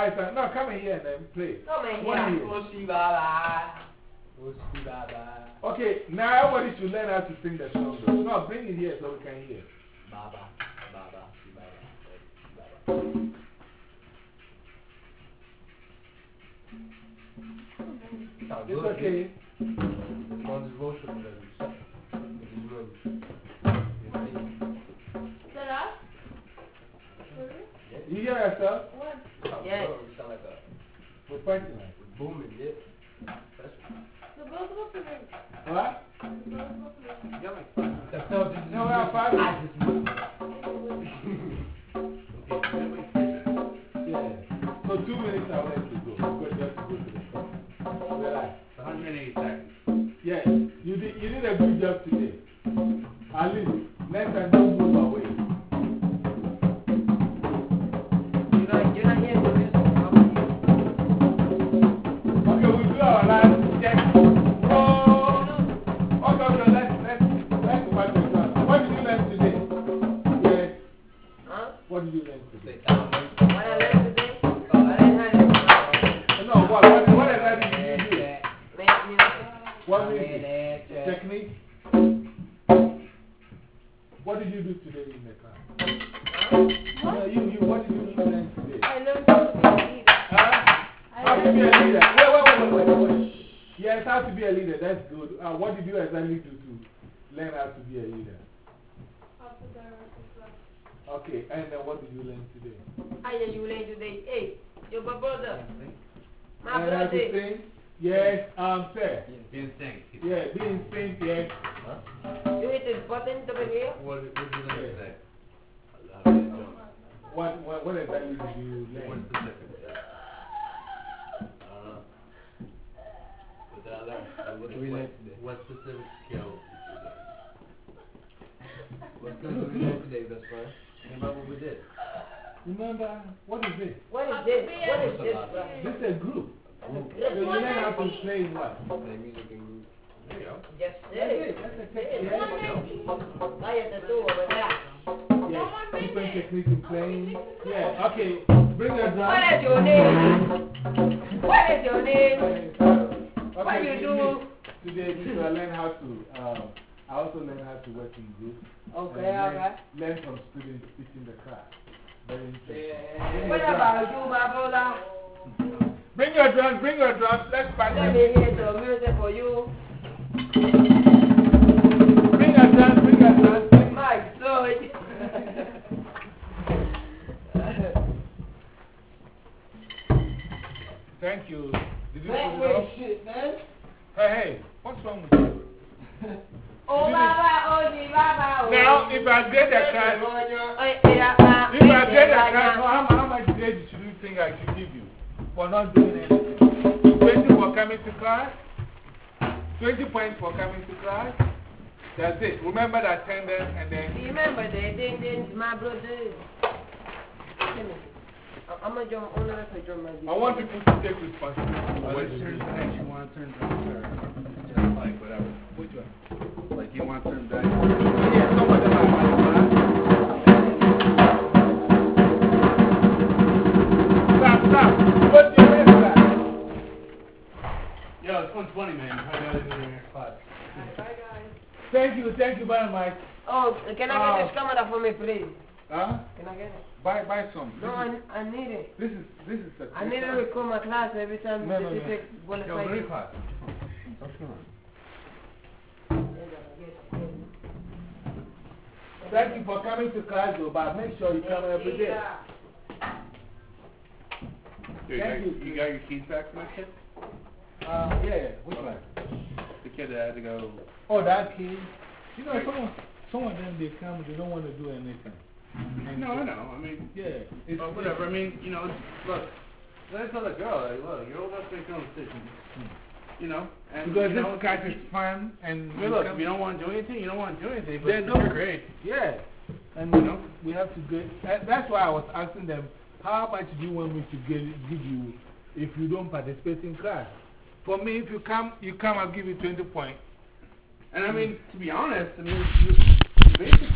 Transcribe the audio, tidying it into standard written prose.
buy some. No, come in here and then play. Come in here. Okay, now everybody should learn how to sing the song. Though. No, bring it here so we can hear. Baba. It's okay. It's not devotion, but it's room. You hear yourself? What? Yes. We're fighting like Booming, yeah. what? That's No, we're fighting. Yeah. So 2 minutes I'll let you go. Because you have to go to the store. Relax. 180 seconds. Yeah, you did a good job today. At least, next time don't move away. You're not here to listen. Okay, we do our last check. Oh, okay, let's watch the class. What did you learn today? Yes. Huh? What did you learn today? What I learned today? I learned how to No, what exactly did you do? make music. What music? Technique? What did you do today in the class? What did you learn today? I learned how to be a leader. How to be a leader? Wait. Yes, how to be a leader. That's good. What did you exactly do to learn how to be a leader? Okay, and then what did you learn today? You learned today. Hey, your brother. My And how to brother. sing? Yes, sir. Be in sync. Yeah, be in sync, yes. You hit the button over here? What did you learn today? What exactly did you learn? What specific? What did I learn? What specific skill? What skills did we learn today, best friend? Remember what we did? Remember, what is it? What is this? What is this? This is a group. So you learn how to play what? Play music and group. There you go. Just That's say it. it. That's a technique. Yes. Now you have to do over there. Yes. Different techniques in playing. Yeah, okay. Bring your drum. What is your name? What is your name? Okay, What you do? Today, I learn how to, I also learn how to work in groups. Okay, And okay. learn from students teaching the class. Very interesting. What about you, my brother? Bring your drums, let's Let practice. me hear some music for you. Bring your drums. My God. Thank you. Did you Wait, put it up? shit, man. Hey, what's wrong with you? Oh, Baba, oh, Baba. Now, if I get the class, how much grade should you think I should give you for not doing anything? 20 for coming to class? 20 points for coming to class? That's it. Remember the attendance and then. Remember, my brother. I'm going to jump on the drum. I want people to take responsibility for what you do. You want to turn back or just like whatever? Which one? Like you want to turn back? Yeah, some of them are my class. Stop. What's your next class? Yo, it's 120, man. I got it in your class. Bye, guys. Thank you very much. Oh, can I get this camera for me, please? Huh? Can I get it? Buy some. No, I need it. This is a I need to record my class every time No. they take one Yo, very class. Thank you for coming to class, though, but make sure you come every day. Thank you. You got your keys back from that kid? Yeah, which one? The kid that had to go. Oh, that kid. You know, some of them, they come, they don't want to do anything. No, I know. I mean, yeah. But whatever. I mean, you know, look. Let's tell the girl, like, look, you're old enough to make your own decisions. You know? And, Because you know, this class is fun and. Look, if you don't want to do anything, you don't want to do anything. But There's it's no your grade. Yeah. And, you know, we have to go. That's why I was asking them, how much do you want me to give you if you don't participate in class? For me, if you come, I'll give you 20 points. And I mean, to be honest, I mean, you basically.